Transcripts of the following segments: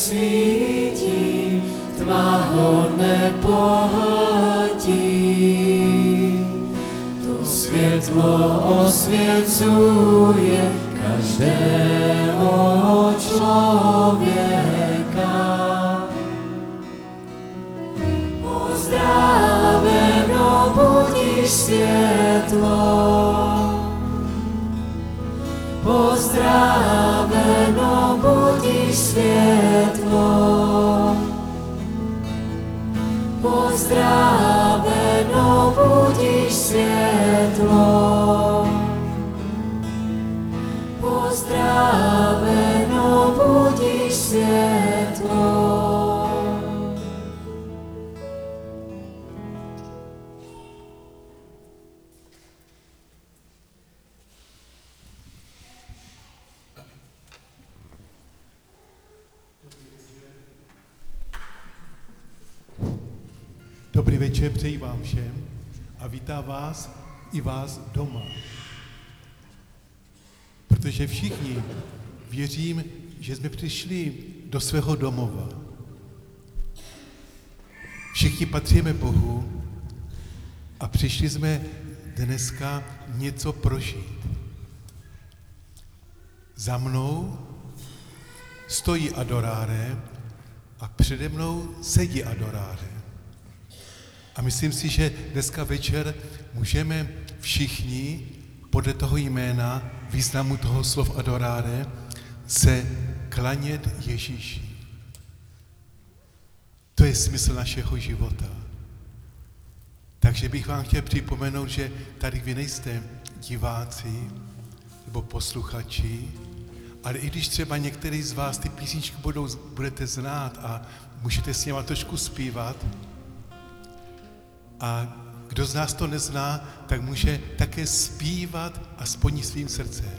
svítí, tma ho nepohltí. To světlo osvěcuje každého člověka. Pozdraveno budíš světlo, pozdraveno budíš světlo, pozdraveno budíš světlo, pozdraveno budíš světlo. Dobrý večer, přeji vám všem a vítám vás i vás doma. Protože všichni věřím, že jsme přišli do svého domova. Všichni patříme Bohu a přišli jsme dneska něco prožít. Za mnou stojí adoráre a přede mnou sedí adoráre. A myslím si, že dneska večer můžeme všichni podle toho jména, významu toho slov adoráre, se klanět Ježíši. To je smysl našeho života. Takže bych vám chtěl připomenout, že tady vy nejste diváci nebo posluchači, ale i když třeba některý z vás ty písničky budete znát a můžete s něma trošku zpívat, a kdo z nás to nezná, tak může také zpívat aspoň svým srdcem.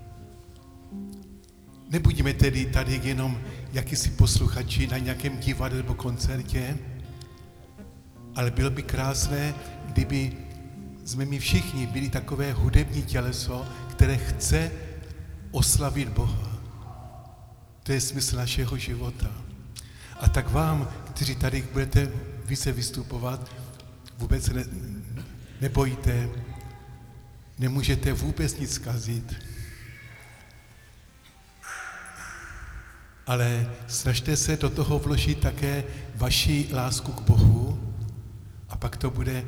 Nebuďme tedy tady jenom jakýsi posluchači na nějakém divadle nebo koncertě, ale bylo by krásné, kdyby jsme my všichni byli takové hudební těleso, které chce oslavit Boha. To je smysl našeho života. A tak vám, kteří tady budete více vystupovat, vůbec nebojte, nemůžete vůbec nic zkazit. Ale snažte se do toho vložit také vaši lásku k Bohu a pak to bude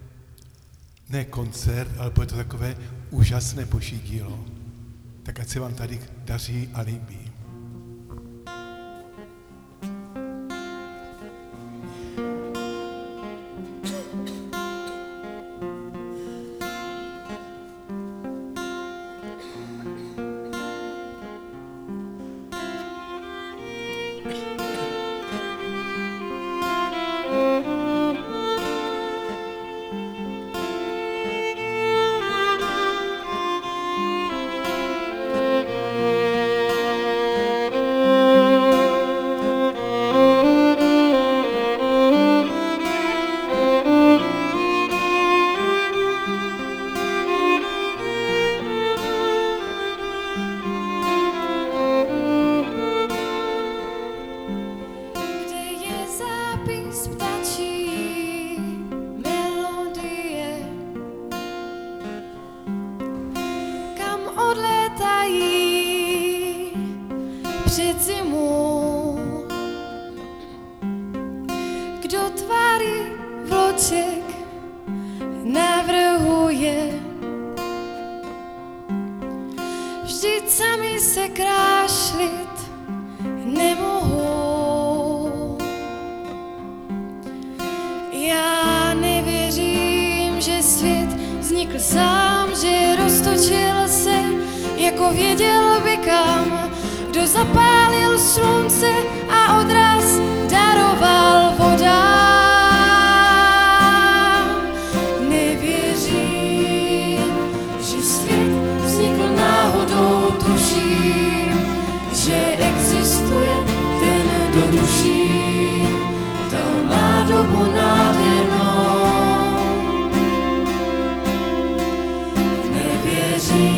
ne koncert, ale bude to takové úžasné boží dílo. Tak ať se vám tady daří a líbí.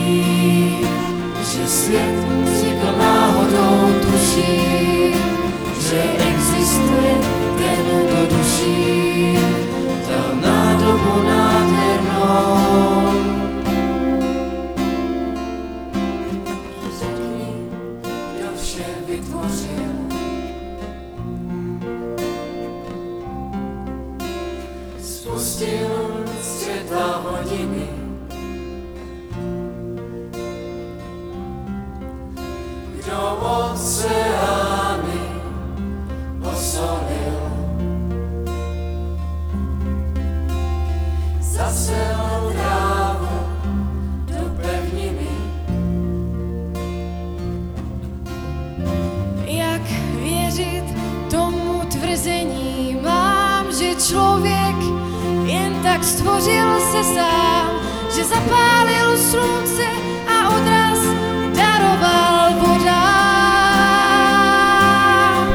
Že svět vznikl náhodou, tuším, pustil světla hodiny. Kdo oceány osolil, zasel trávu do pevniny. Jak věřit tomu tvrzení mám, že člověk jen tak stvořil se sám, že zapálil slunce a odraz daroval vodám.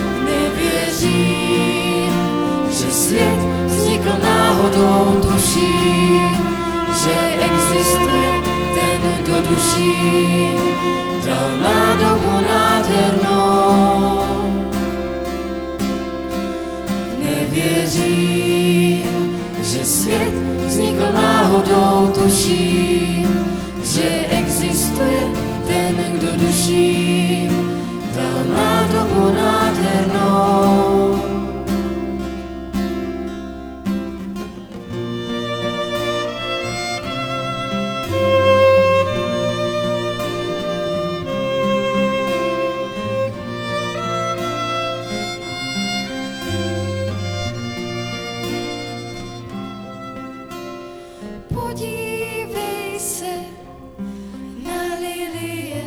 Nevěřím, že svět vznikl náhodou, tuším, že existuje ten, kdo duší dal nádobu nádhernou. Nevěřím, že svět vznikl náhodou, tuším, že existuje ten, kdo duší dal nádobu nádhernou. Podívej se na lilie,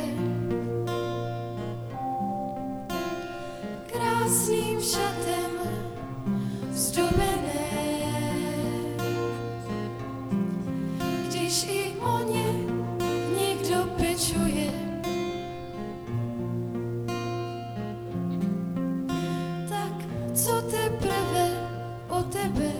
krásným šatem zdobené. Když i o ně někdo pečuje, tak co teprve o tebe?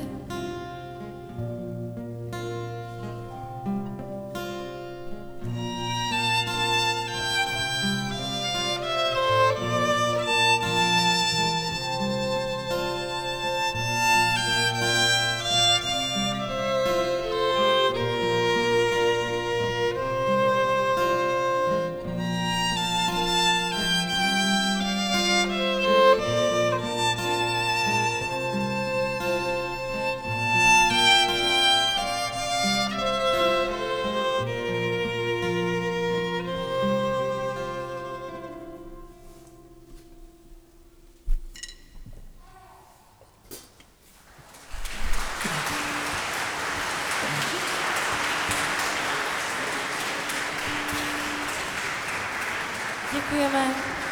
Děkujeme.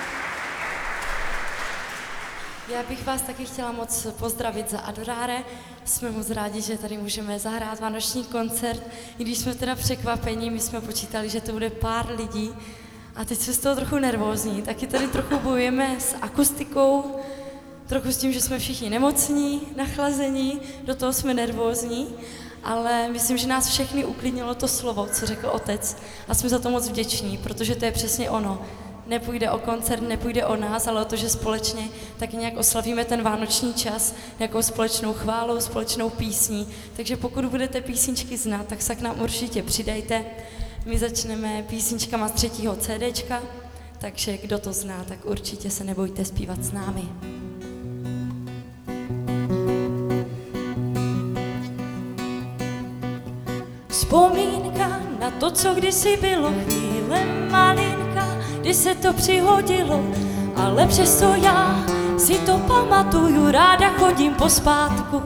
Já bych vás taky chtěla moc pozdravit za Adoráre. Jsme moc rádi, že tady můžeme zahrát vánoční koncert. I když jsme teda překvapení, my jsme počítali, že to bude pár lidí. A teď jsme z toho trochu nervózní. Taky tady trochu bojujeme s akustikou, trochu s tím, že jsme všichni nemocní, nachlazení, do toho jsme nervózní. Ale myslím, že nás všechny uklidnilo to slovo, co řekl otec. A jsme za to moc vděční, protože to je přesně ono. Nepůjde o koncert, nepůjde o nás, ale o to, že společně taky nějak oslavíme ten vánoční čas, nějakou společnou chválou, společnou písní. Takže pokud budete písničky znát, tak se k nám určitě přidejte. My začneme písničkama z 3. CDčka, takže kdo to zná, tak určitě se nebojte zpívat s námi. Vzpomínka na to, co kdysi bylo, chvíle malinka, kdy se to přihodilo, ale přesto já si to pamatuju, ráda chodím pospátku.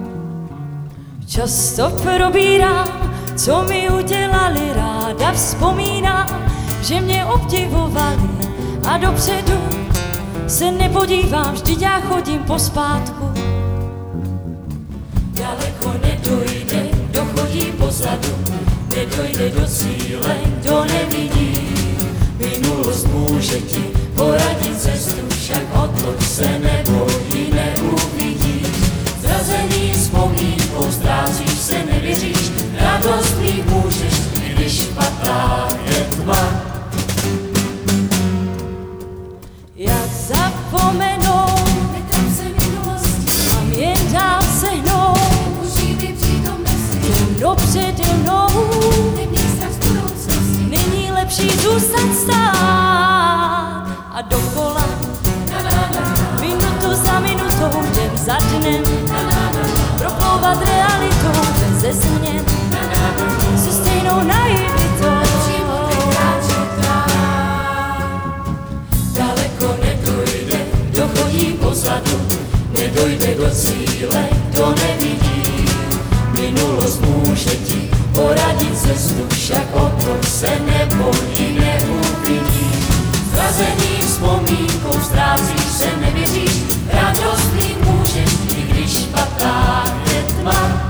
Často probírám, co mi udělali, ráda vzpomínám, že mě obdivovali a dopředu se nepodívám, vždyť já chodím pospátku. Daleko nedojde, kdo chodí pozadu, nedojde do cíle, kdo nevidí. Minulost může ti poradit cestu, však odloď se, nebo ji neuvidíš. Zrazený vzpomínkou ztrácíš se, nevěříš, radost mít můžeš, i když padá je tma. Jak zapomenout, Netrap se minulosti, mám jen dál sehnout, užívej přítomnosti, temno přede mnou. neměj strach z budoucnosti. Není lepší zůstat stát a dokola minut nedojde do cíle, kdo nevidí. Minulost může ti poradit cestu, však o to se neboj, neuvidí. Zrazený vzpomínkou ztrácíš se, nevěříš, radost mít můžeš, i když špatná je tma.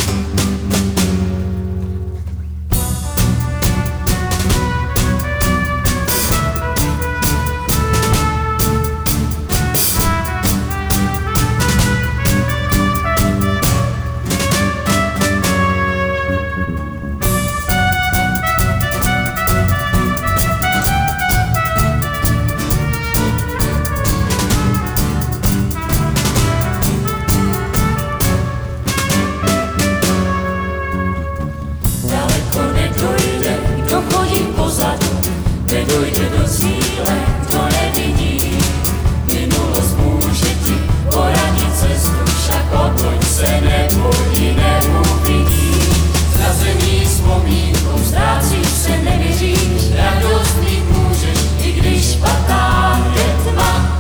Nedojde do cíle, kdo nevidí. Minulost může ti poradit cestu, však otoď se, neboj, neuvidí. Zrazený vzpomínkou ztrácíš se, nevěříš, radost mít můžeš, i když špatná je tma.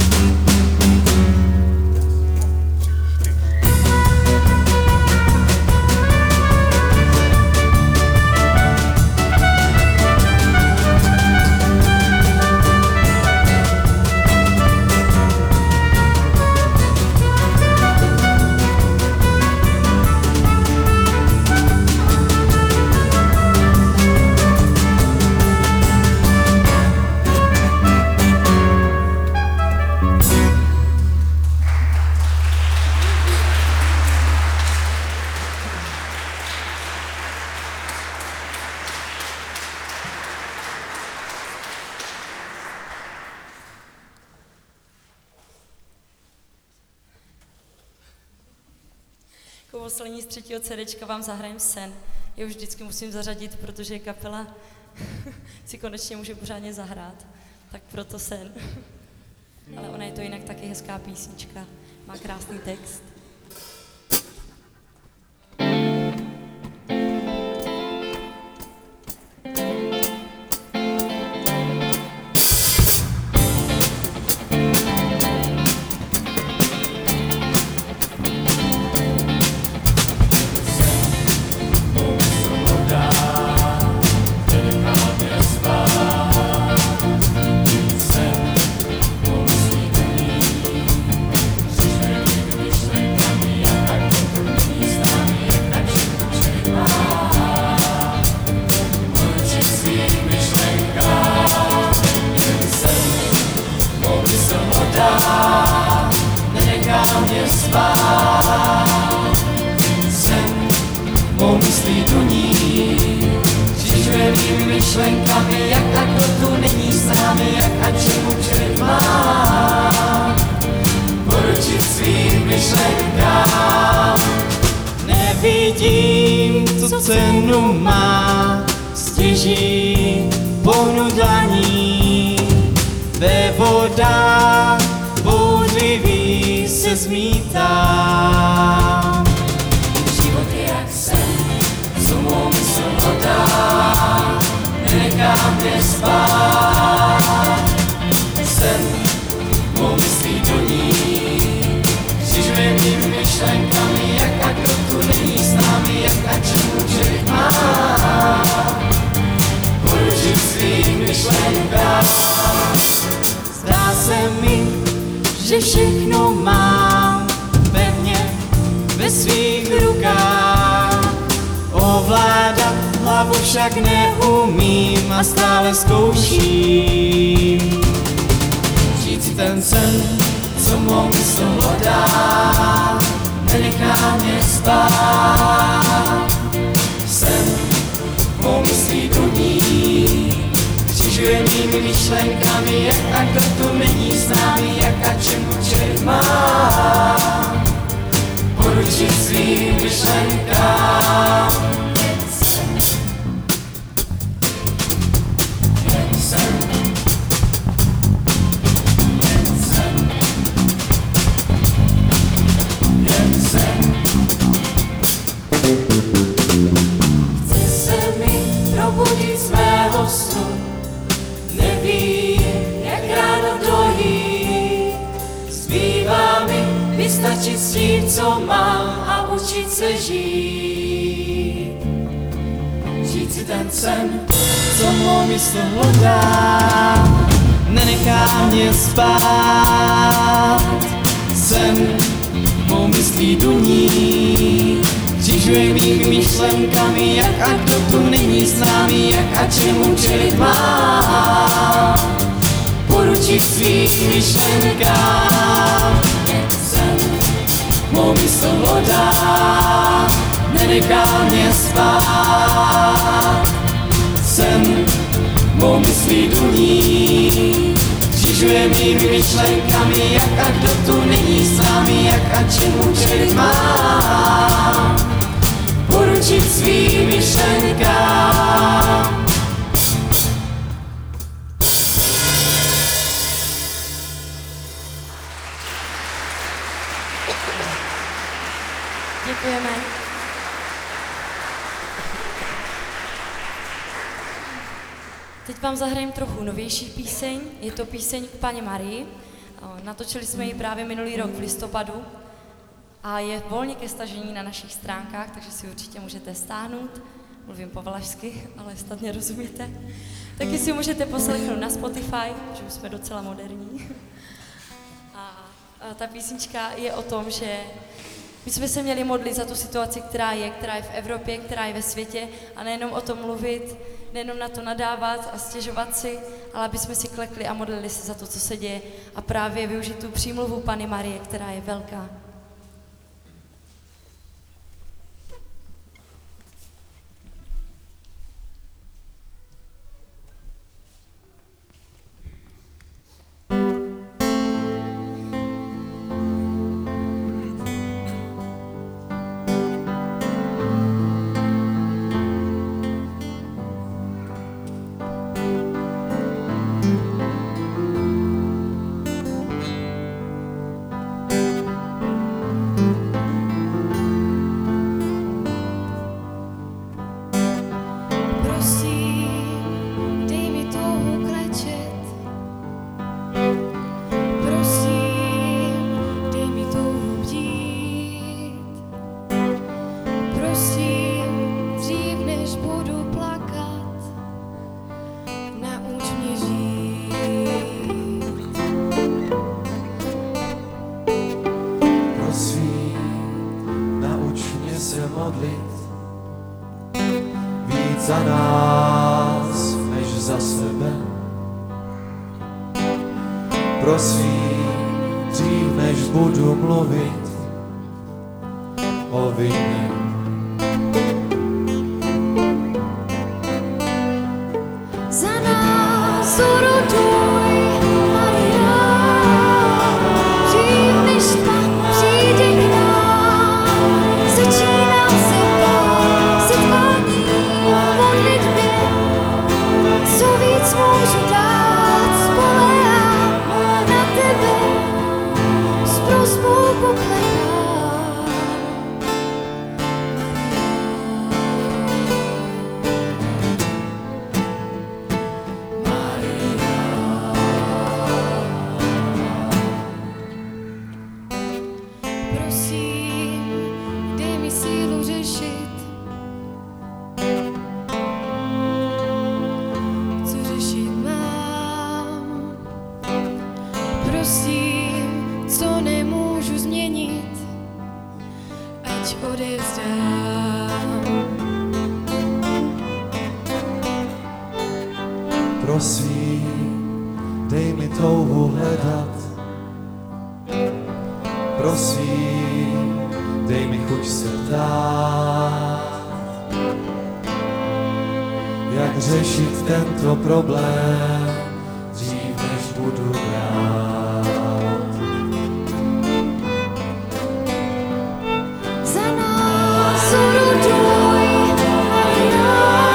Jako poslední z 3. CDčka vám zahrajem Sen. Já už vždycky musím zařadit, protože kapela si konečně může pořádně zahrát. Tak proto Sen. Ale ona je to jinak taky hezká písnička. Má krásný text. Myšlenkami, jak a kdo tu není s námi, jak a čemu člověk má poručit svým myšlenkám. Nevidím, co cenu má, stěží pohnu dlaní, ve vodách bouřlivý se zmítám. Život je jak sen, co mou mysl hlodá, nenechá mě spát. Sen mou myslí do ní, křižuje mými myšlenkami, jak a kdo tu není s námi, jak a čemu člověk má poručit svým myšlenkám. Zdá se mi, že všechno mám pevně ve svých rukách. Ovládat hlavu však neumím a stále zkouším. Žít si ten sen, co mou mysl hlodá, nenechá mě spát. Sen mou myslí do ní, křižuje mými myšlenkami, jak a kdo tu není s námi, jak a čemu člověk má poručit svým myšlenkám. Jen sen, jen sen, jen sen, jen sen. Chce se mi probudit z mého snu, neví, jak ráno dojít. Zbývá mi stačit s tím, co mám a učit se žít. Žít si ten sen, co mou mysl hlodá, nenechá mě spát. Sen mou myslí duní, křižuje mými myšlenkami, jak a kdo tu není s námi, jak a čemu čelit mám. Poručit svým myšlenkám, sen mou mysl hlodá, nenechá mě spát. Sen mou myslí duní, křižuje mými myšlenkami, jak a kdo tu není s námi, jak a čemu čelit mám. Poručit svým myšlenkám. Děkujeme. Teď vám zahrajeme trochu novější píseň. Je to píseň k Panně Marii. Natočili jsme ji právě minulý rok v listopadu a je volně ke stažení na našich stránkách, takže si určitě můžete stáhnout. Mluvím po valašsky, ale snad mě rozumíte. Taky si můžete poslechnout na Spotify, že už jsme docela moderní. A ta písnička je o tom, že my jsme se měli modlit za tu situaci, která je v Evropě, která je ve světě a nejenom o tom mluvit, nejenom na to nadávat a stěžovat si, ale aby jsme si klekli a modlili se za to, co se děje a právě využít tu přímluvu Panny Marie, která je velká. Za nás, než za sebe. Prosím, dřív než budu mluvit o vině. Za nás oroduj, Maria, dřív než tma přijde k nám, začínám se bát setkání v modlitbě, co víc můžu dát, spoléhám na tebe, s prosbou poklekám. Prosím, dej mi sílu řešit, co řešit mám. Prosím, co nemůžu změnit, ať odevzdám. Prosím, dej mi touhu hledat. Prosím, dej mi chuť se ptát, jak řešit tento problém, dřív než budu brát. Za nás oroduj, Maria,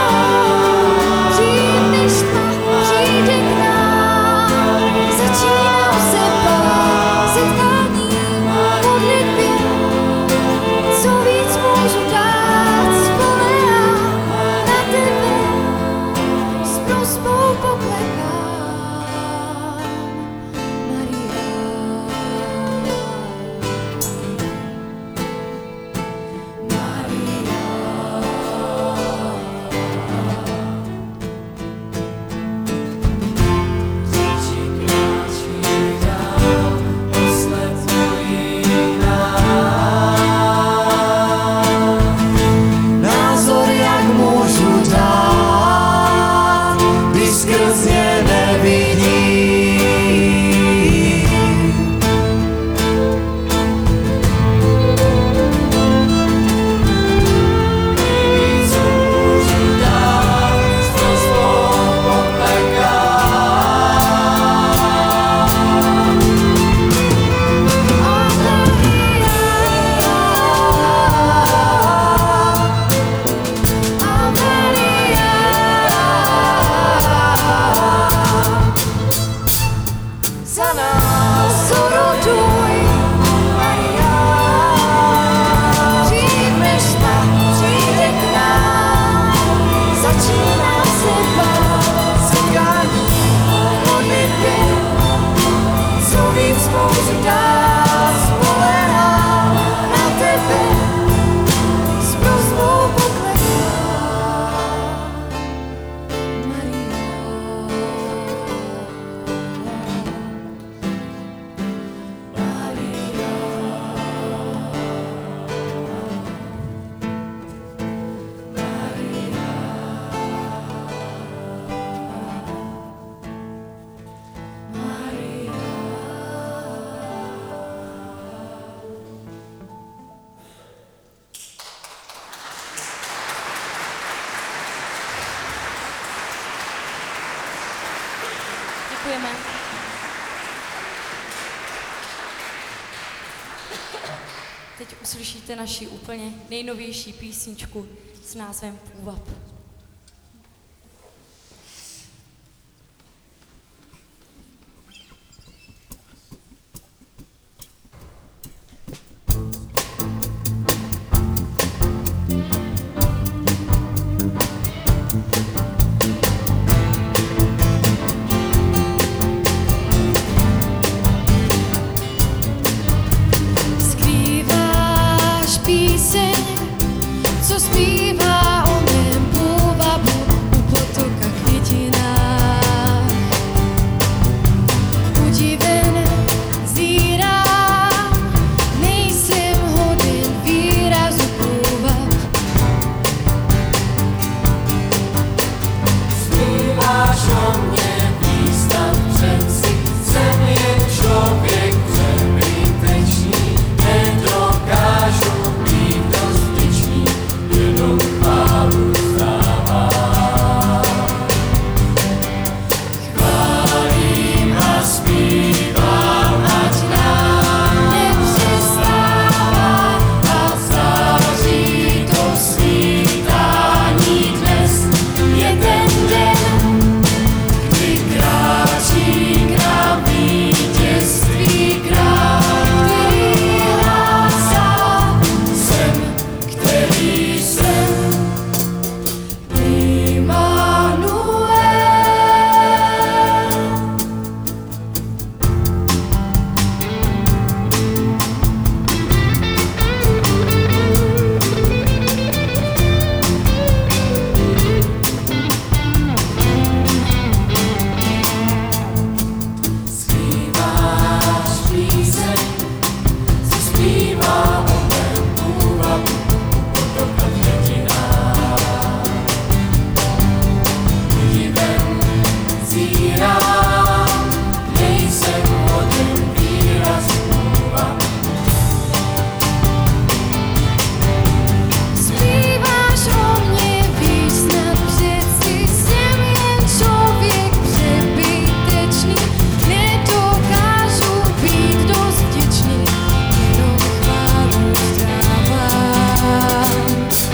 dřív než tma přijde k nám, začínám se bát setkání v modlitbě, co víc můžu dát, spoléhám na tebe, s prosbou poklekám. teď uslyšíte naši úplně nejnovější písničku s názvem Půvab. Skrýváš píseň, co zpívá o mém půvabu u potoka květinách. Udiven zírám, nejsem hoden výrazu půvab. Zpíváš o mě výstav přeci, jsem jen člověk přebytečný, nedokážu být dost vděčný, jenom chválu vzdávám. Chválím a zpívám, ať nám nepřestává a září to svítání dnes. Je ten den, kdy kráčí k nám vítězství král, který hlásá, který jsem, Immanuel. Zpíváš píseň, co zpívá o mém půvabu u potoka květinách. Udivem zírám, nejsem hoden výrazu půvabu. Zpíváš o mě, víš snad přeci, jsem jen člověk přebytečný, nedokážu být dost vděčný, jenom chválu vzdávám.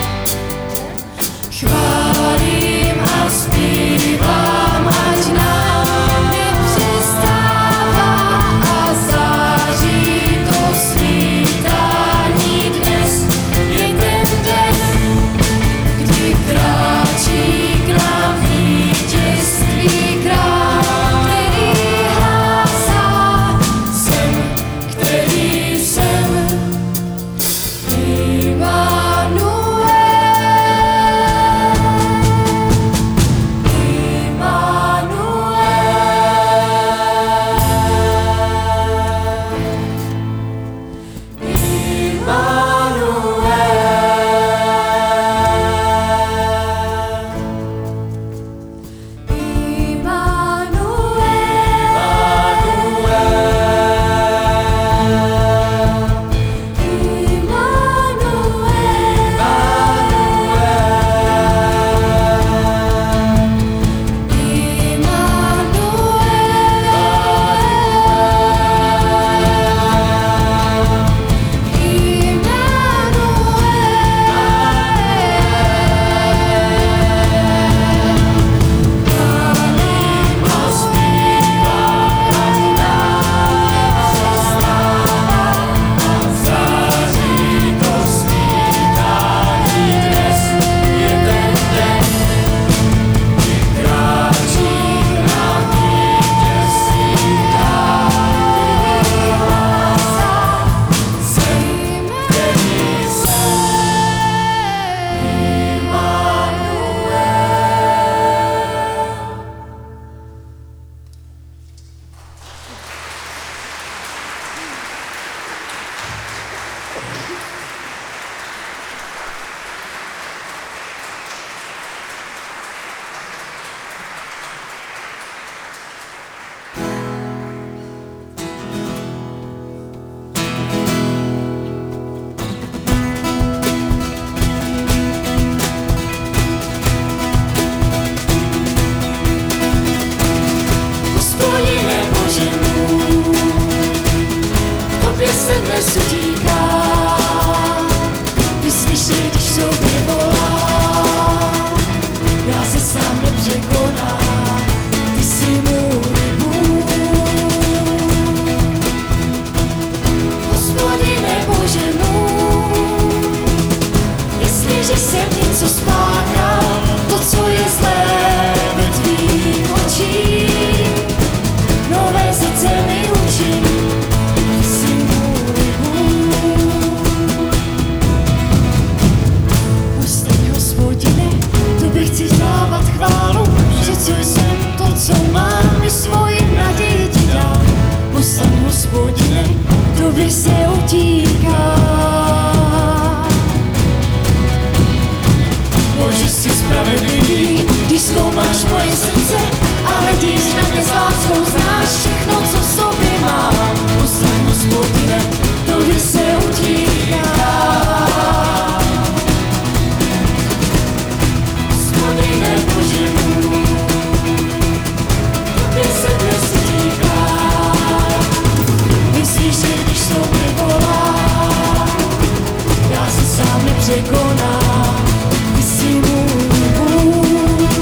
Chválím a zpívám, ať nám nepřestává a září to svítání dnes. Je ten den, kdy kráčí k nám vítězství král, který hlásá, který jsem, Immanuel. se dnes utíká. utíká. Bože, jsi spravedlivý, Když zkoumáš moje srdce a hledíš na mě s láskou, znáš všechno, co v sobě mám. poslech Hospodine, Tobě se utíká. Hospodine Bože můj, tobě se dnes utíká. Myslíš, že když sobě volám, já se sám nepřekonám. Ty jsi můj Bůh.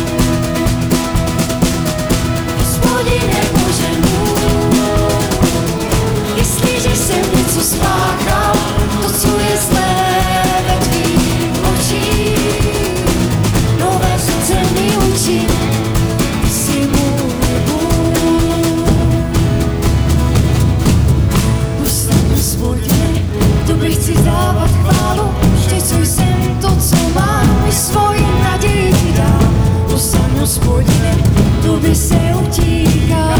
Hospodine Bože můj, jestliže jsem něco spáchal, to, co je zlé ve tvých očích, nové srdce mi učí. Ty jsi můj Bůh. Pusťme Hospodine, tobě chci dávat chválu, že co jsem, to, co mám, i svoji naději ti dám. Pusťme Hospodine, tobě se utíká.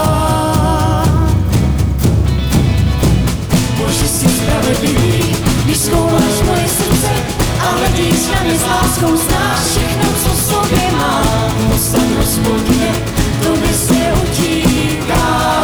Bože, jsi spravedlivý, Když zkoumáš moje srdce a hledíš na mě s láskou, znáš všechno, co v sobě mám. poslech Hospodine, Tobě se utíká.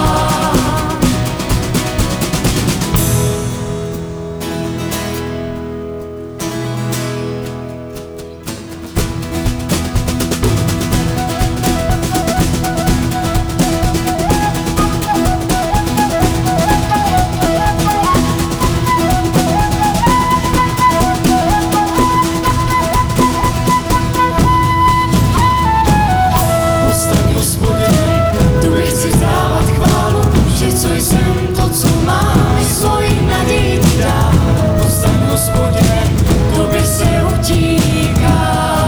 poslech Hospodine, Tobě chci dávat chválu, že co jsem, to, co mám, i svoji naději ti dám. poslech Hospodine, Tobě se utíká.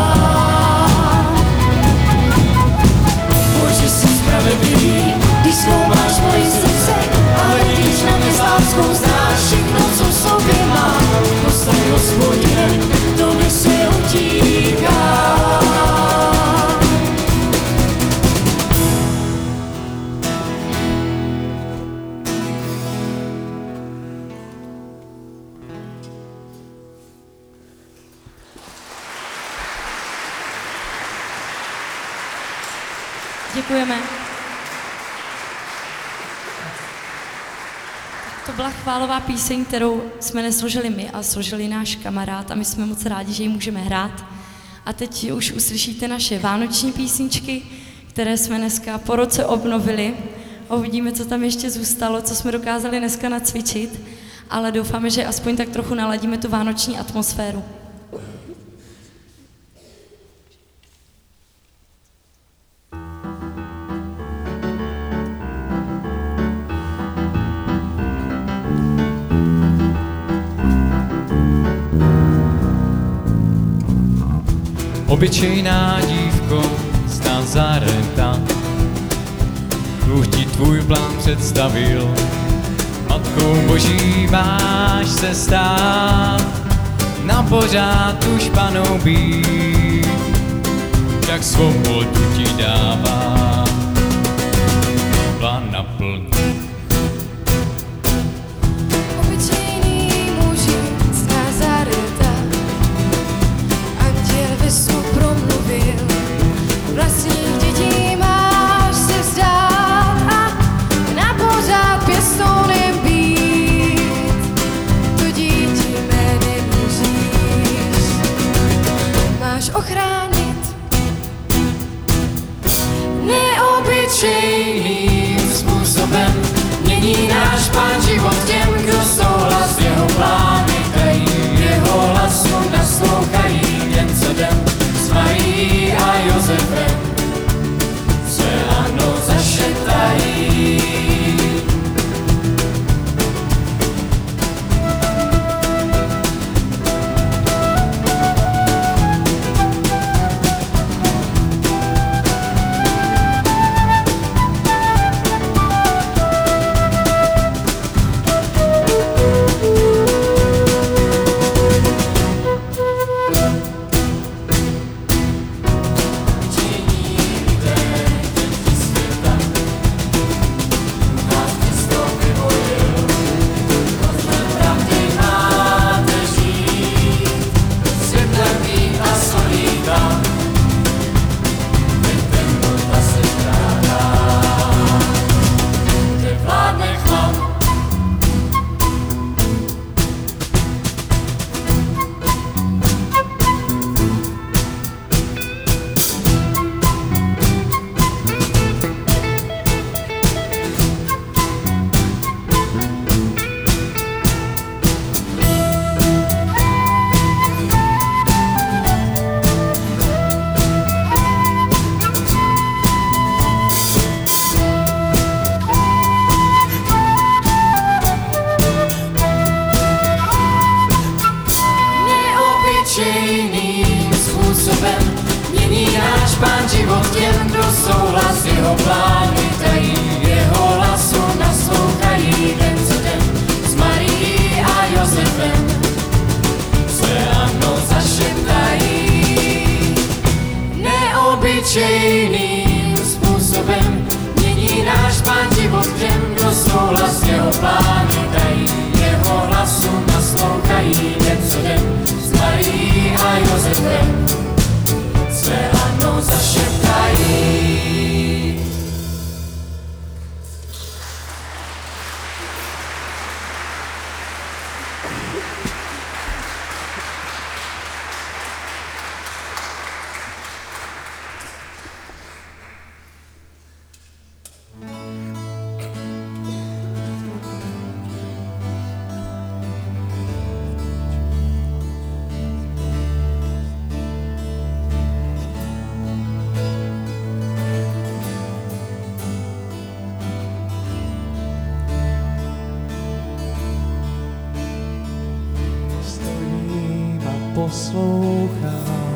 Bože, jsi spravedlivý, Když zkoumáš moje srdce a hledíš na mě s láskou, znáš všechno, co v sobě mám. poslech Hospodine, Tobě se utíká. Děkujeme. To byla chválová píseň, kterou jsme nesložili my, a složili náš kamarád, a my jsme moc rádi, že ji můžeme hrát. A teď už uslyšíte naše vánoční písničky, které jsme dneska po roce obnovili. A uvidíme, co tam ještě zůstalo, co jsme dokázali dneska nacvičit, ale doufáme, že aspoň tak trochu naladíme tu vánoční atmosféru. Obyčejná dívko z Nazareta, Bůh ti tvůj plán představil. Matkou Boží máš se stát, na pořád už panou být, však svobodu ti dává, plán naplň. Obyčejný muži z Nazareta, anděl ve snu promluvil, vlastních dětí máš se vzdát a na pořád pěstounem být. To dítě jménem Ježíš máš ochránit. neobyčejným způsobem neobyčejným způsobem mění náš Pán život těm, kdo souhlas jeho plány dají. Jeho hlasu naslouchají den co den s Marií a Josefem, své ano zašeptají. Poslouchá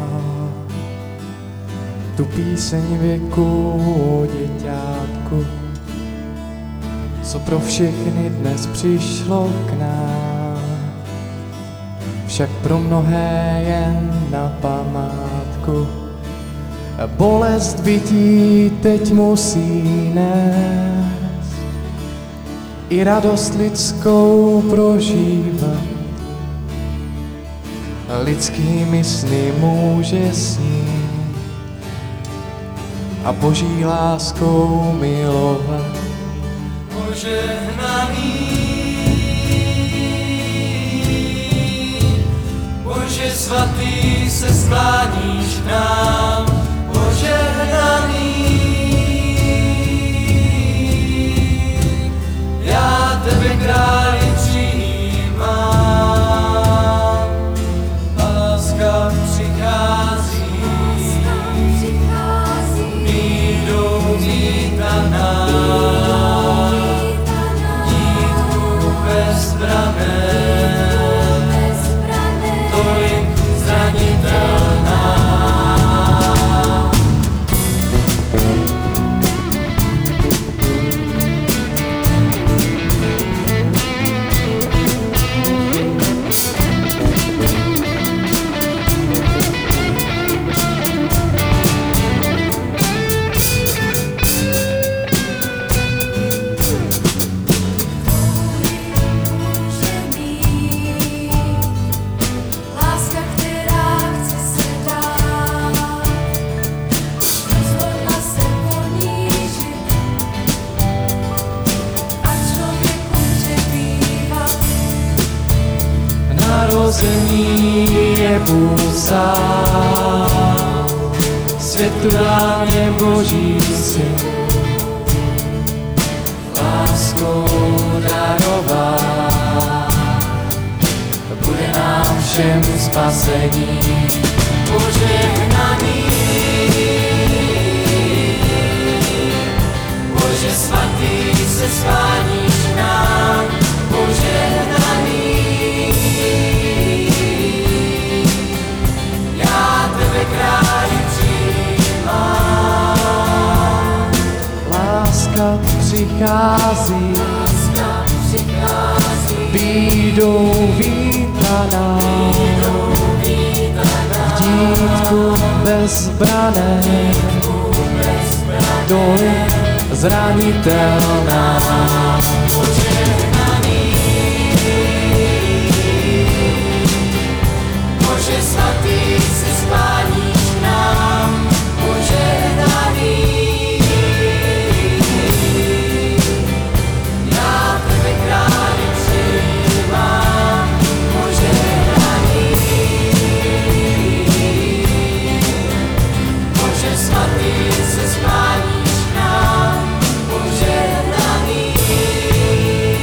tu píseň věku o děťátku, co pro všechny dnes přišlo k nám, však pro mnohé jen na památku. Bolest bytí teď musí nést, i radost lidskou prožívat. Lidskými sny může snít a Boží láskou milovat. Požehnaný, Bože svatý, se skláníš k nám. Požehnaný, já tebe králi přijímám. Láska přichází, bídou vítaná, dítku bezbrané, tolik zranitelná. Narození je Bůh sám, světu dán je Boží syn, láskou darová, bude nám všem spasení. Požehnaný, Bože svatý, se skláníš k nám. Požehnaný, králi přijímám. Láska přichází, bídou vítaná, v dítku bezbrané, tolik zranitelná. Bože svatý, se skláníš k nám. Požehnaný, já tebe králi přijímám. Požehnaný, Bože svatý, se skláníš k nám. Požehnaný,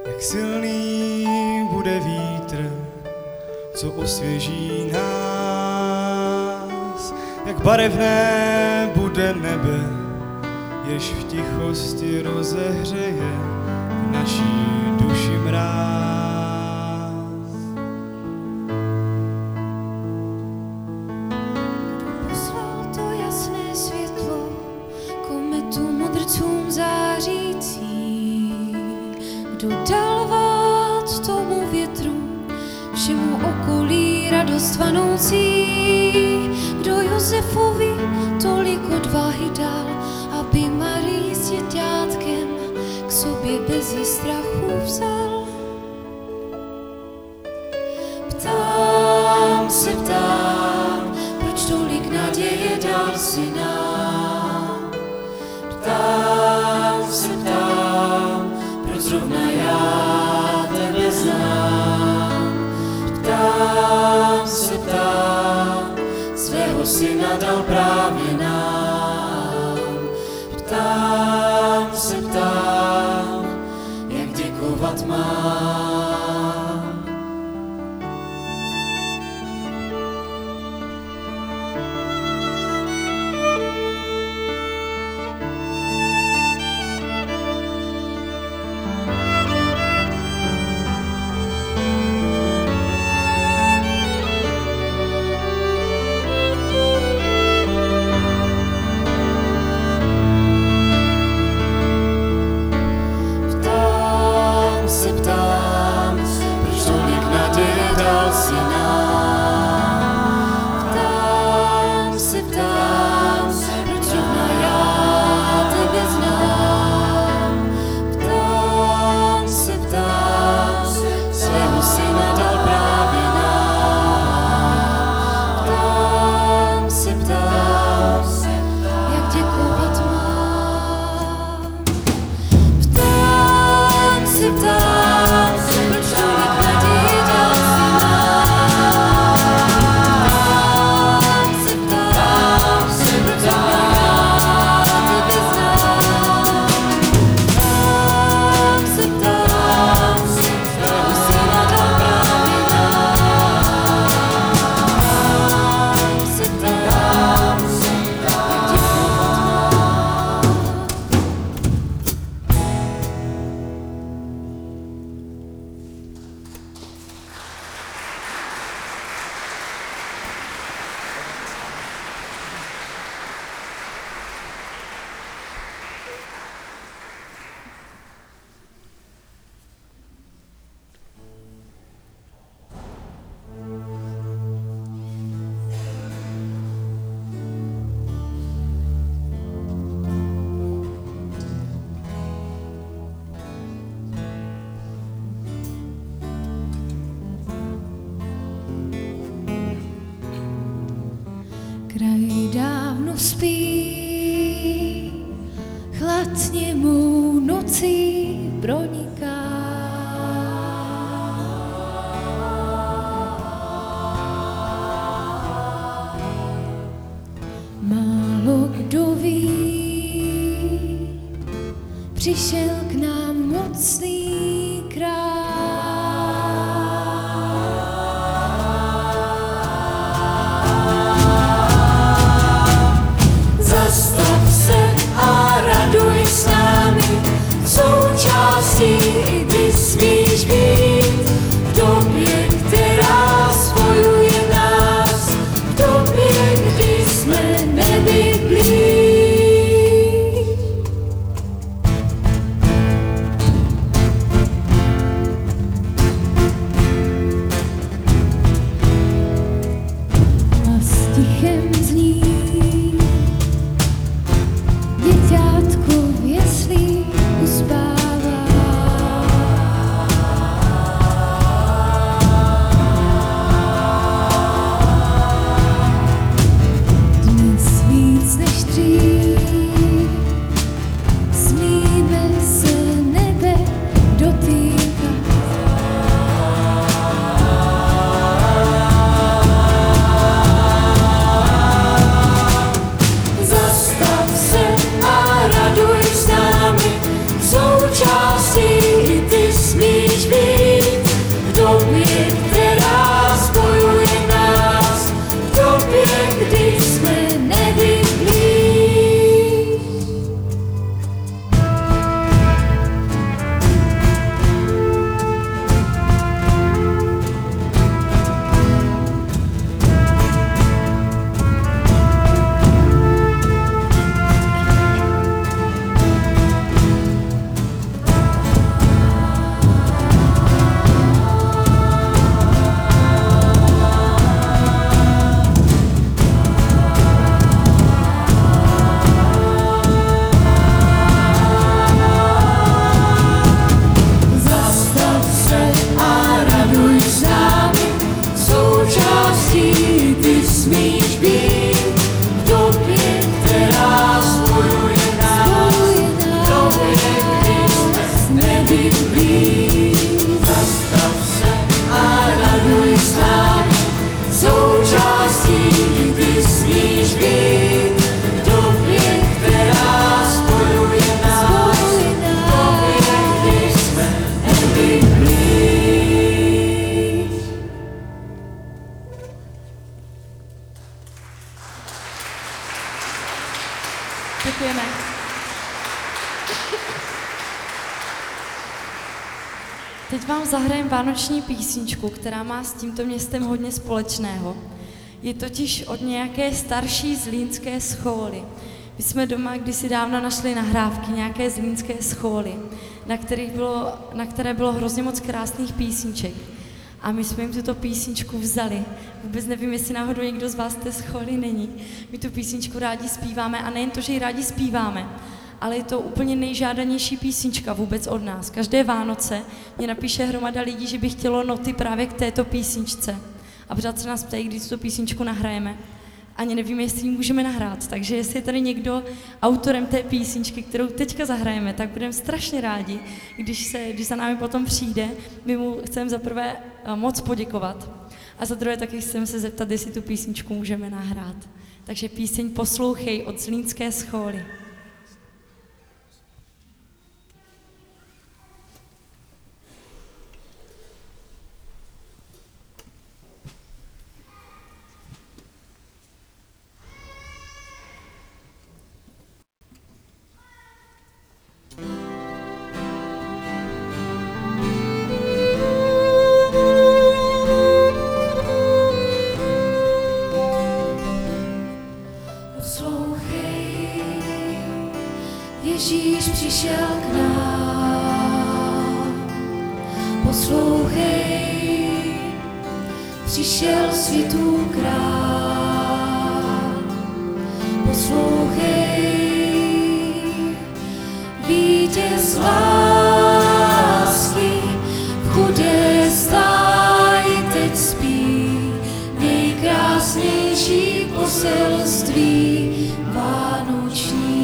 Jak silný bude vítr, co osvěží nás, jak barevné bude nebe, jež v tichosti rozehřeje v naší duši mráz. Poslal to jasné světlo, kometu mudrcům zářící, kdo dal vát tomu větru, všemu okolí radost vanoucí, kdo Josefovi tolik odvahy dal, aby Marii s děťátkem k sobě bez jí strachu vzal. Ptám se, proč tolik naděje dal si nám. Ptám se, proč zrovna já tebe znám. Ptám se, svého syna dal právě nám. Ptám se, jak děkovat mám. Kraj dávno spí, chlad němou nocí proniká. Málo kdo ví, přišel k nám mocný král. Zastav se a raduj s námi, součástí i ty smíš být. V době, která spojuje nás, v době, kdy jsme nebyli blíž. teď vám zahrajem vánoční písničku, která má s tímto městem hodně společného. Je totiž od nějaké starší zlínské scholy. My jsme doma kdysi dávno našli nahrávky nějaké zlínské scholy, na které bylo hrozně moc krásných písniček. A my jsme jim tuto písničku vzali. Vůbec nevím, jestli náhodou někdo z vás z té scholy není. My tu písničku rádi zpíváme a nejen to, že ji rádi zpíváme, ale je to úplně nejžádanější písnička vůbec od nás. Každé Vánoce mě napíše hromada lidí, že by chtělo noty právě k této písničce. A pořád se nás ptají, kdy tu písničku nahrajeme. Ani nevíme, jestli ji můžeme nahrát. Takže jestli je tady někdo autorem té písničky, kterou teďka zahrajeme, tak budeme strašně rádi, když za námi potom přijde. My mu chceme za prvé moc poděkovat a za druhé taky chceme se zeptat, jestli tu písničku můžeme nahrát. Takže píseň Poslouchej od Zlínské scholy. Ježíš přišel k nám. Poslouchej, přišel světů král. Poslouchej, vítěz lásky v chudé stáji teď spí. Nejkrásnější poselství vánoční.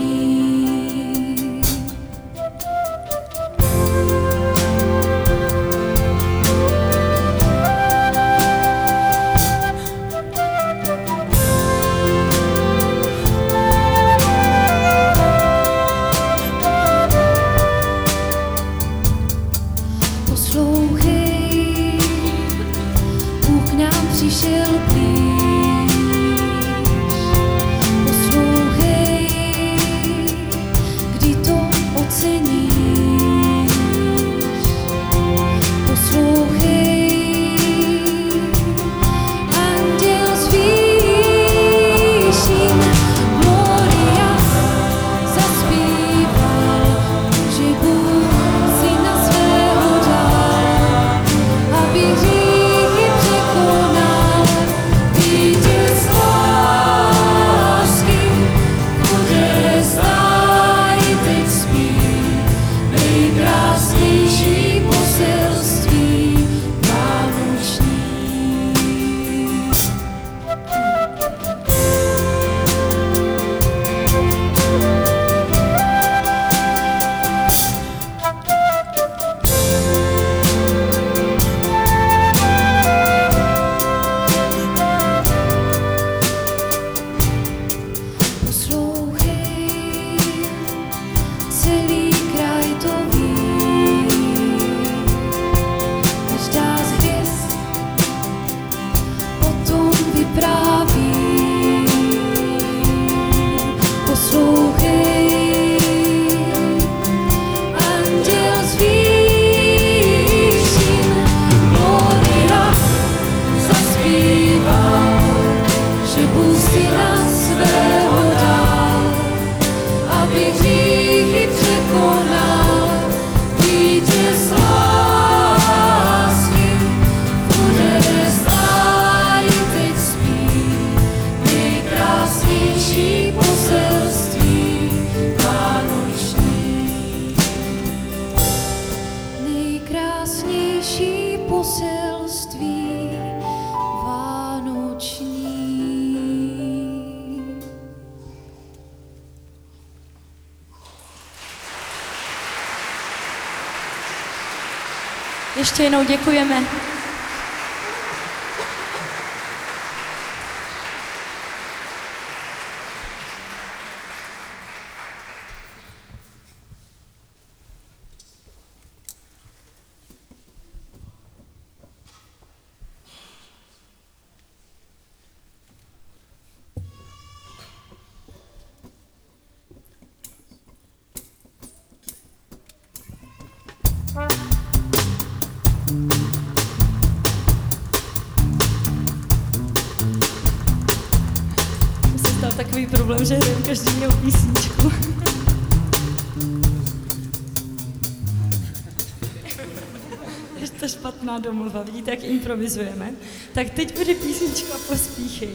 Ještě jednou děkujeme. Se stal takový problém, že hrajeme každý jinou písničku. Je to špatná domluva, vidíte, jak improvizujeme. Tak teď bude písnička Pospíchej.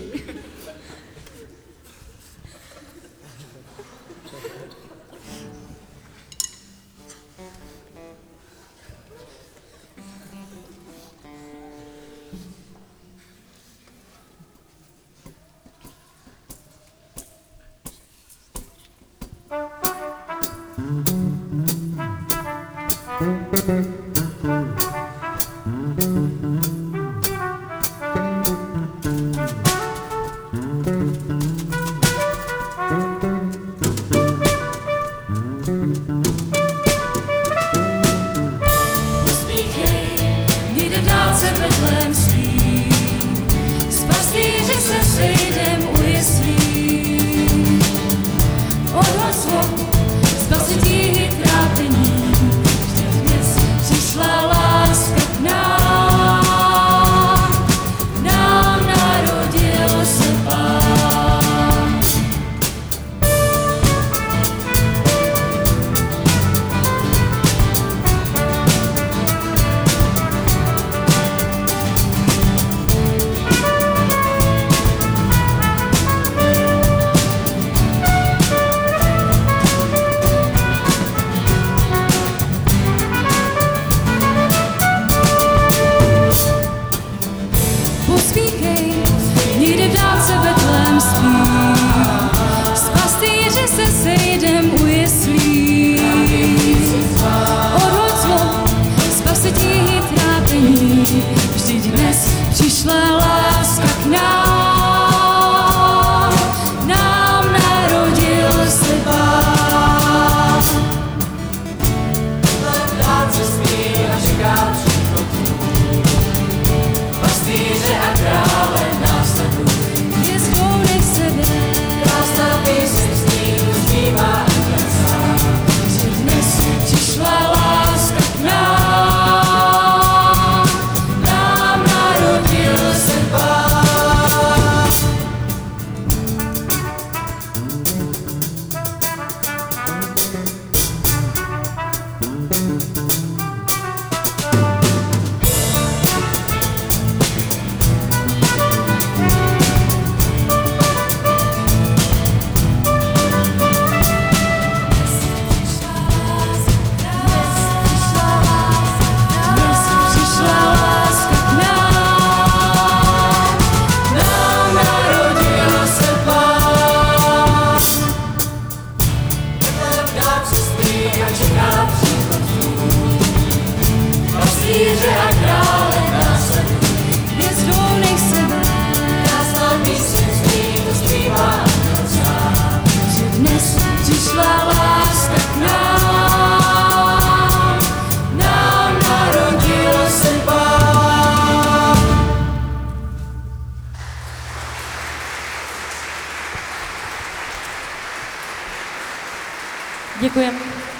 Děkujeme.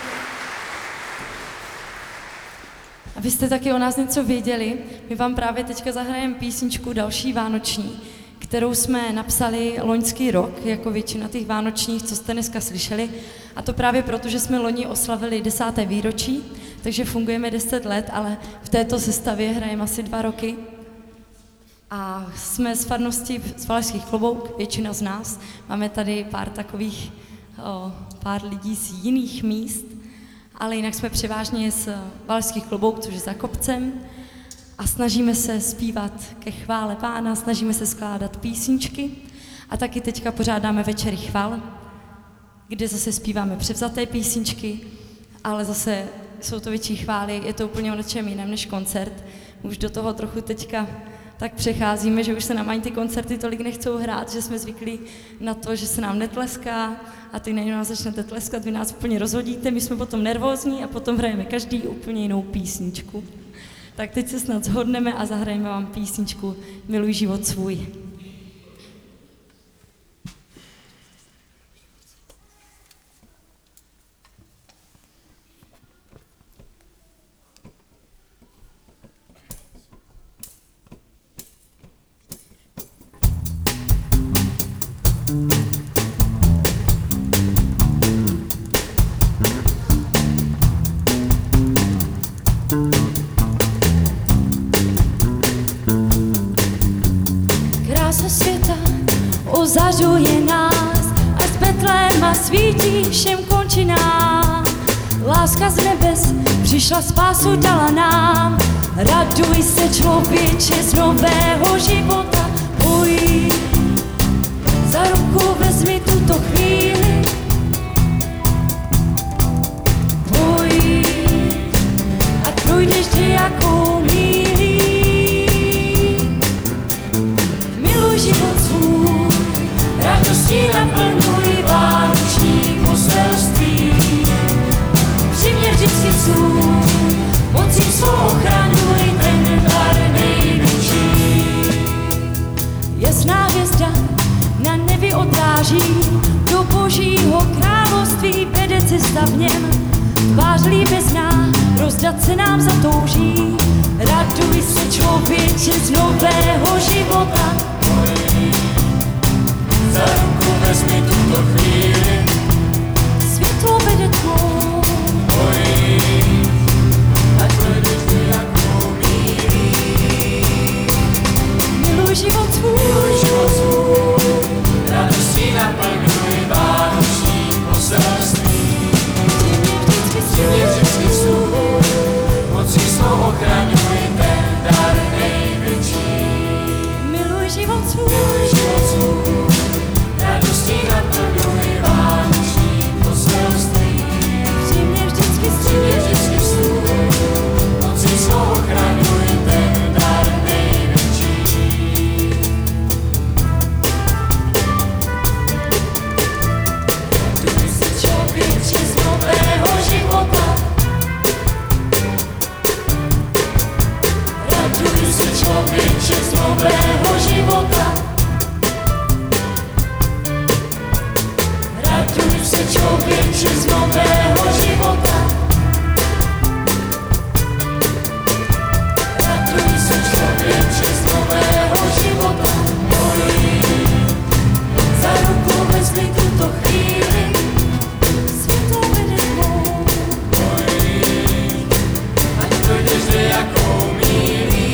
Abyste taky o nás něco věděli, my vám právě teďka zahrajeme písničku další vánoční, kterou jsme napsali loňský rok, jako většina těch vánočních, co jste dneska slyšeli. A to právě proto, že jsme loni oslavili 10. výročí, takže fungujeme 10 let, ale v této sestavě hrajeme asi 2 roky. A jsme z farnosti z Valašských Klobouk, většina z nás. Máme tady pár takových, pár lidí z jiných míst, ale jinak jsme převážně z Valašských Klobouk, což je za kopcem. A snažíme se zpívat ke chvále Pána, snažíme se skládat písničky a taky teďka pořádáme večery chval, kde zase zpíváme převzaté písničky, ale zase jsou to větší chvály, je to úplně o něčem jiném než koncert. Už do toho trochu teďka tak přecházíme, že už se nám ani ty koncerty tolik nechcou hrát, že jsme zvyklí na to, že se nám netleská a ty najednou nás začnete tleskat, vy nás úplně rozhodíte, my jsme potom nervózní a potom hrajeme každý úplně jinou písničku. Tak teď se snad shodneme a zahrajeme vám písničku Miluj život svůj. zařuje nás a z Betléma svítí všem končinám. Láska z nebes přišla, spásu dala nám. Raduj se, člověče, z nového života. Pojď, za ruku vezmi tuto chvíli. Pojď, ať projdeš nějakou míli. Miluj život svůj, radostí naplňuj vánoční poselství. Přiměř vždycky svůj, mocí svou ochraňuj ten dar největší. Jasná hvězda na nebi odráží, do božího království vede cesta v něm. Tvář líbezná, rozdat se nám zatouží. Raduj se, člověče, z nového života. Za ruku vezmi tuto chvíli. Světlo vede tvou. Ať projdeš nějakou míli. Miluj život svůj, radostí naplňuj vánoční poselství. Přiměř vždycky svůj, mocí svou ochraňuj ten dar největší. miluj život svůj, radostí naplňuj vánoční poselství. přiměř vždycky svůj, mocí svou ochraňuj ten dar největší. Raduj se, člověče, z nového života. Raduj se, člověče, z nového života. Raduj se, člověče, z nového života. Raduj se, člověče, z nového života. Za ruku vezmi tuto chvíli. světlo vede tvou. Ať projdeš nějakou míli.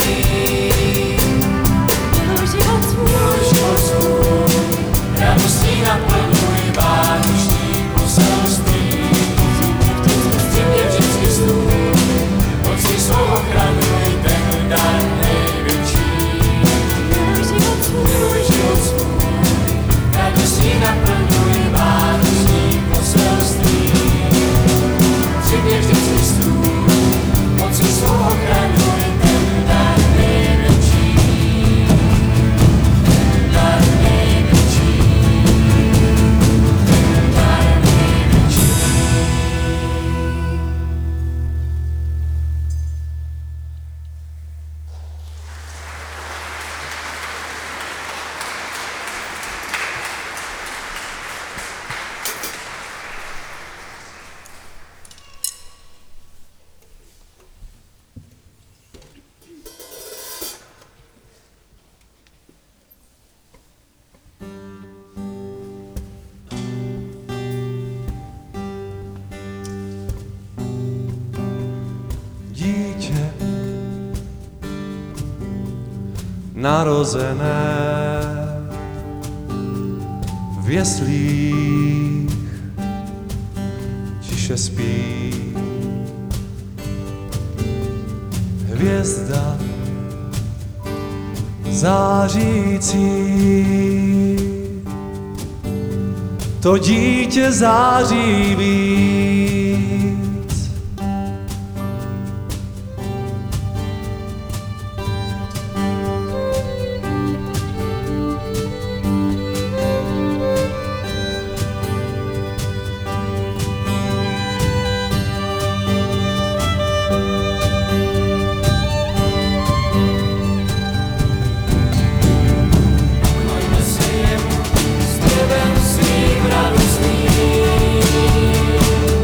Miluj život svůj, Radostí naplňuj vánoční poselství. Přiměř vždycky svůj, mocí svou ochraňuj ten dar největší. miluj život svůj, Radostí naplňuj vánoční poselství. Přiměř vždycky svůj, mocí svou ochraňuj ten dar největší. Ten dar největší. Ten dar největší. Dítě narozené v jeslích tiše spí. Hvězda zářící, to dítě září víc. Kloníme se jemu, zpěvem svým radostným.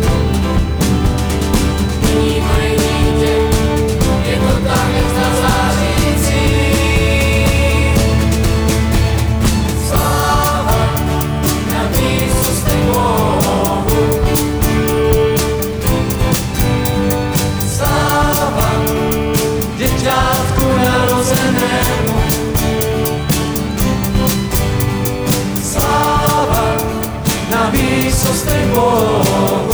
Bohu.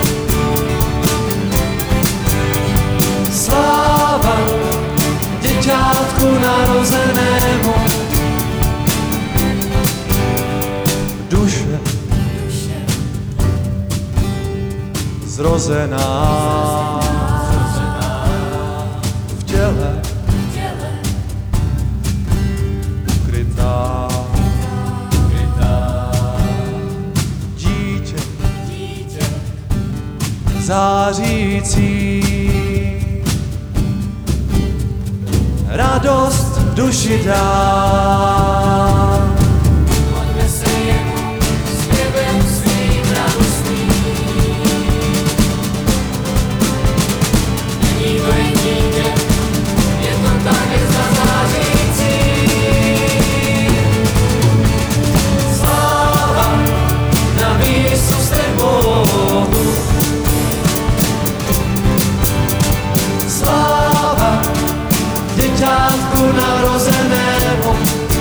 Sláva děťátku narozenému. Duše zrozená v těle ukrytá. Dítě zářící, radost duši dá. Modlíme se jemu zpěvem svým radostným. Není to jen dítě, je to ta hvězda zářící. Sláva na výsostech Bohu. Sláva děťátku narozenému.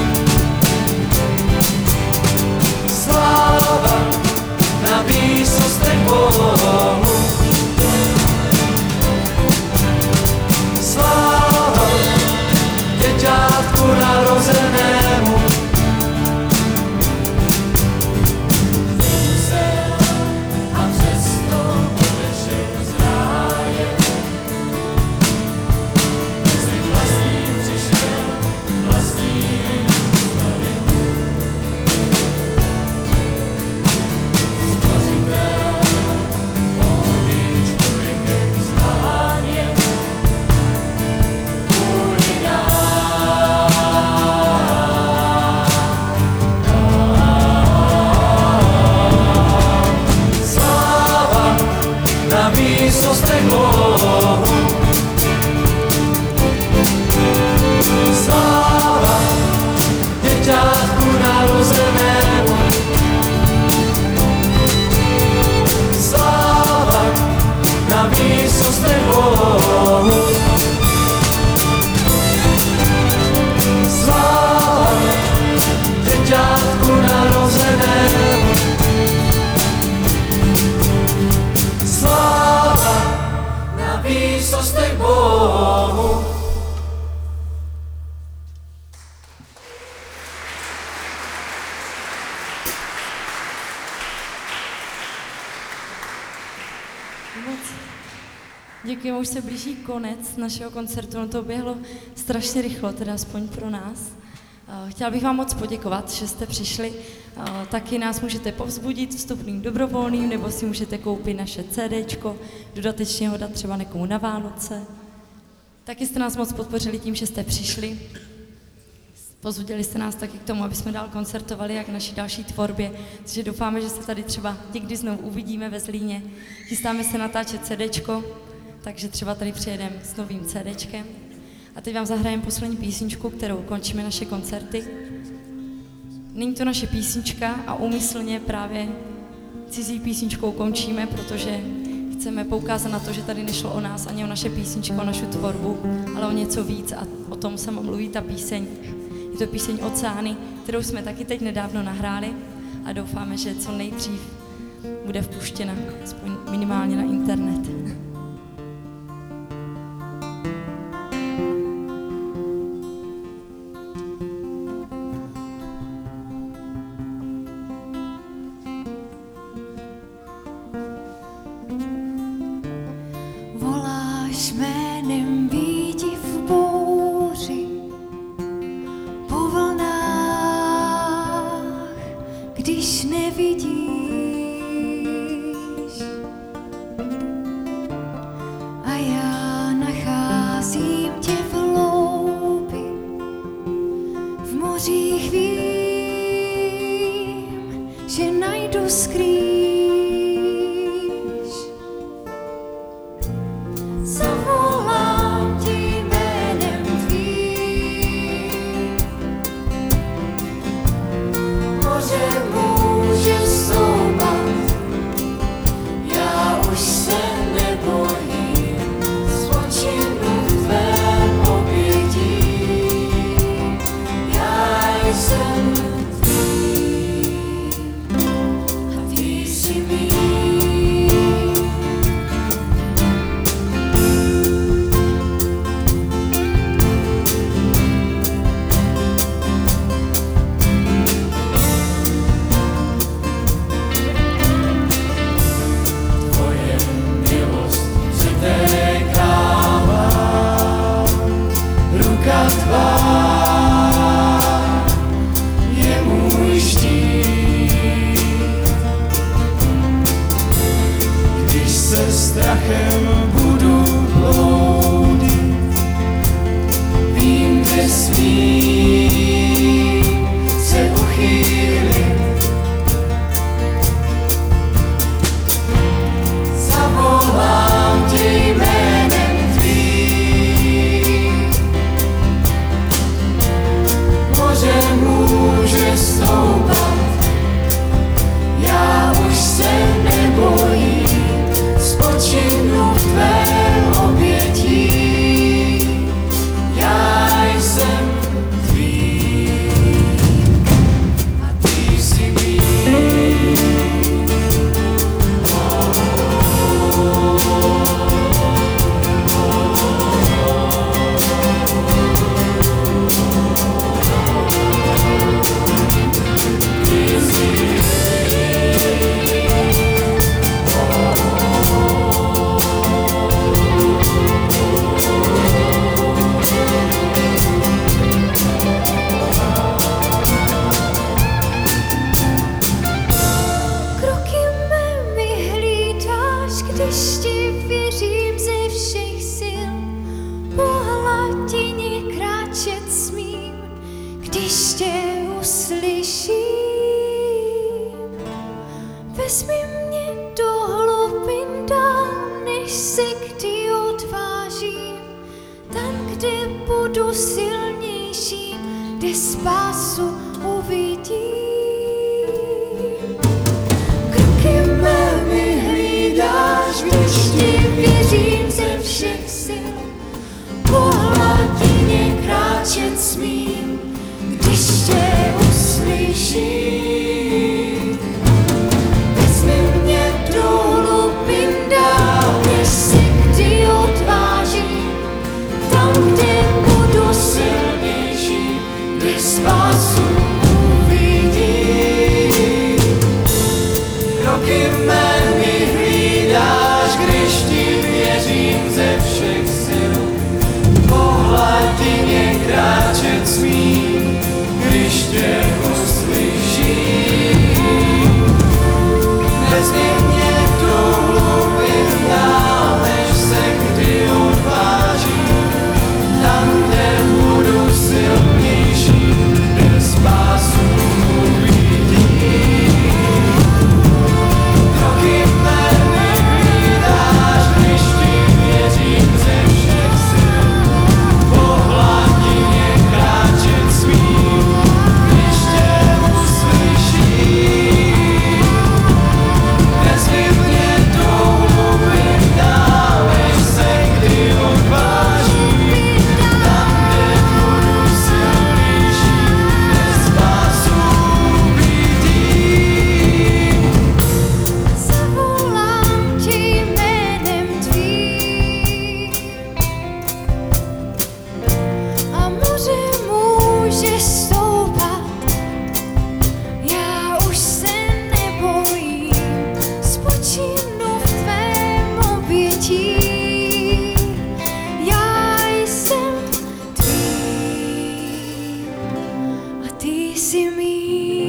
Sláva na výsostech Bohu. Sláva děťátku narozenému. A přesto odešel z ráje. Mezi vlastním přišel, vlastním zbavil. Spasitel, pohody člověkem zváněn. Kvůli Sláva na výsostech Bohu. Sláva děťátku narozenému. Sláva na výsostech Bohu. Sláva děťátku narozenému. Sláva na výsostech Bohu. Moc děkujeme, už se blíží konec našeho koncertu, no to běhlo strašně rychlo, teda aspoň pro nás. Chtěla bych vám moc poděkovat, že jste přišli. Taky nás můžete povzbudit vstupným dobrovolným, nebo si můžete koupit naše CDčko, dodatečně ho dát třeba někomu na Vánoce. Taky jste nás moc podpořili tím, že jste přišli. Pozbudili jste nás taky k tomu, aby jsme dál koncertovali jak naší další tvorbě. Takže doufáme, že se tady třeba někdy znovu uvidíme ve Zlíně. Chystáme se natáčet CDčko, takže třeba tady přijedeme s novým CDčkem. A teď vám zahrajeme poslední písničku, kterou končíme naše koncerty. Není to naše písnička a úmyslně právě cizí písničkou končíme, protože chceme poukázat na to, že tady nešlo o nás ani o naše písničky, o naši tvorbu, ale o něco víc a o tom se mluví ta píseň. Je to píseň Oceány, kterou jsme taky teď nedávno nahráli a doufáme, že co nejdřív bude vpuštěna, aspoň minimálně na internet. Voláš jménem výdiv v bouři, po vlnách, když nevidíš. jestli smím se uchýlit. Zavolám tě jménem tvým. Moře může stoupat, já už se nebojím, spočinu v tvém obětí. Já jsem tvým a ty jsi mým. Kroky mé mi hlídáš, když ti věřím ze všech sil. Po hladině kráčet smím, když tě uslyším. Vezmi mě do hlubin dál, než se kdy odvážím. Tam, kde budu silnější, kde spásu uvidím. Kroky mé mi hlídáš, když ti věřím ze všech sil. Po hladině kráčet smím, když tě uslyším. Vezmi mě do hlubin dál, než se kdy odvážím. Tam, kde budu silnější, kde spásu uvidím. Kroky mé mi hlídáš, když ti věřím ze všech sil. Po hladině kráčet smím, když tě uslyším. Vezmi mě do hlubin dál, než se kdy odvážím. Tam, kde budu silnější, kde spásu uvidím. Kroky mé mi hlídáš, když ti věřím ze všech sil. Po hladině kráčet smím, když tě uslyším. Vezmi mě do hlubin dál, než se kdy odvážím. Tam, kde budu silnější, kde spásu uvidím. Zavolám tě jménem tvým a moře může stoupat, já už se nebojím, spočinu v tvém obětí. Já jsem tvým a ty jsi mým.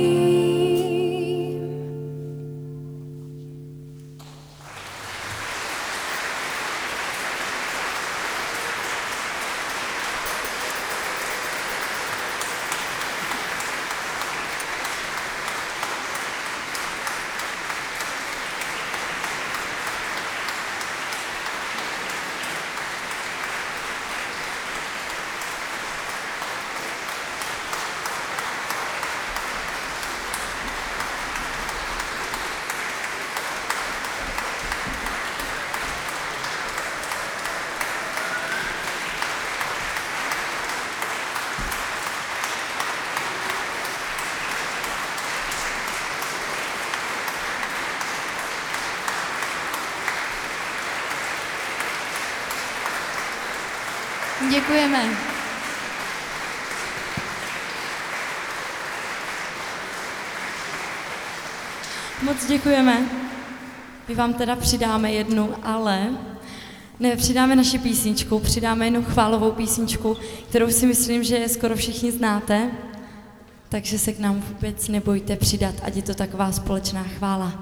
Děkujeme. Moc děkujeme. My vám teda přidáme jednu, ale ne, přidáme naši písničku, přidáme jednu chválovou písničku, kterou si myslím, že skoro všichni znáte, takže se k nám vůbec nebojte přidat, ať je to taková společná chvála.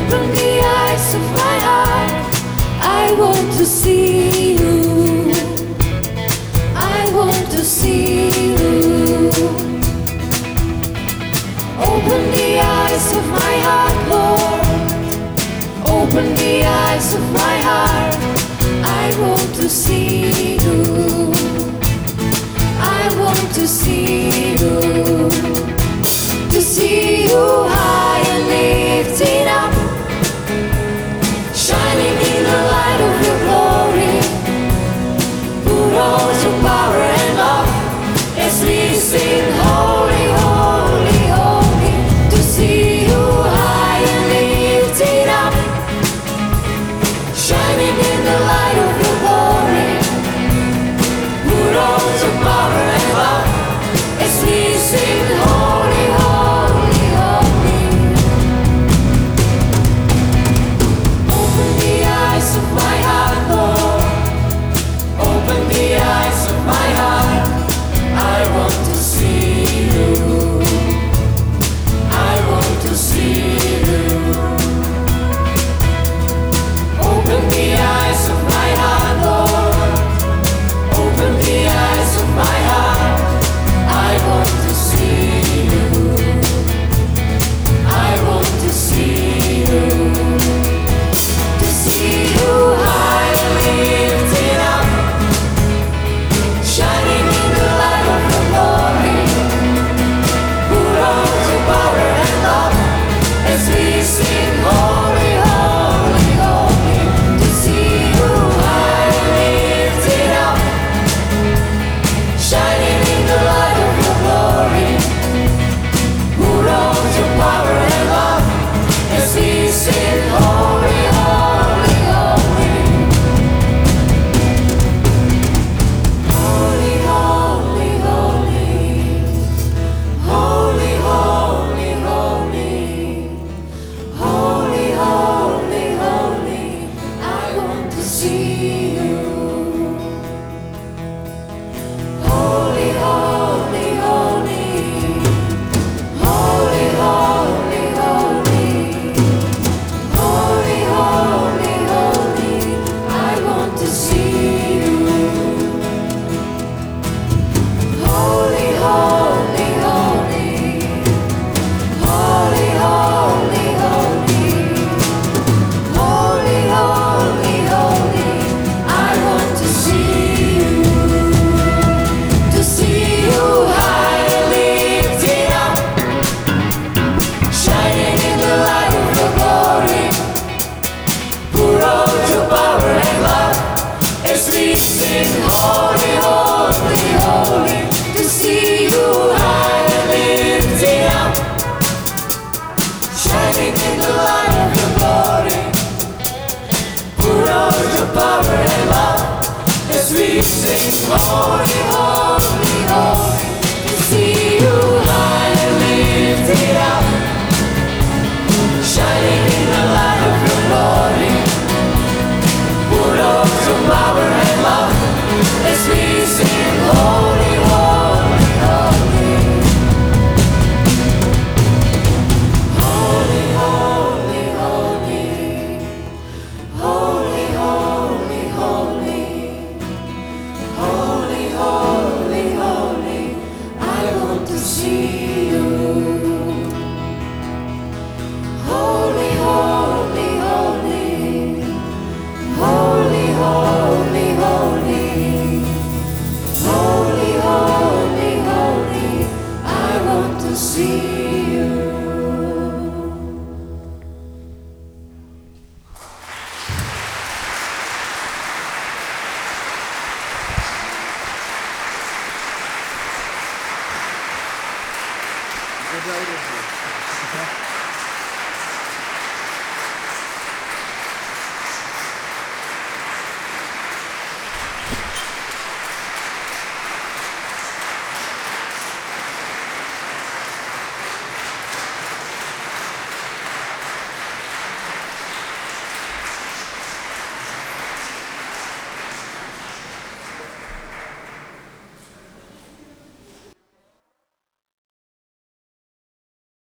Open the eyes of my heart. I want to see you. I want to see you. Open the eyes of my heart, Lord. Open the eyes of my heart. I want to see you. I want to see you. To see you high and lifted up, shining in the light of your glory. Put all your power and love as we sing holy, holy, holy. To see you high and lifted up, shining in the light of your glory. Put all your power and love as we sing holy, holy, holy. Open the eyes of my heart, Lord. Open the eyes of my heart. I want to see you. I want to see you. Open the eyes of my heart, Lord. Open the eyes of my heart. I want to see you. I want to see you. To see you high and lifted up, shining in the light of your glory. Put all your power and love as we sing holy, holy, holy. To see you high and lifted up, shining in the light of your glory. Put all your power and love as we sing holy, holy, holy. Holy, holy, holy. Holy, holy, holy. Holy, holy, holy. I want to see you. Holy, holy, holy. Holy, holy, holy. Holy, holy, holy. I want to see you. Holy, holy, holy. Holy, holy, holy. Holy, holy, holy. I want to see you. To see you high and lifted up, shining in the light of your glory. Pour out your power and love as we sing holy, holy, holy. To see you high and lifted up, shining in the light of your glory. Pour out your power and love as we sing holy, holy, holy. To see you high and lifted up, shining in the light of your glory. Pour out your power and love as we sing holy, holy, holy. Holy, holy, holy. Holy, holy, holy. Holy, holy, holy. I want to see you. Holy, holy, holy. Holy, holy, holy. Holy, holy, holy. I want to see you. Dobrá,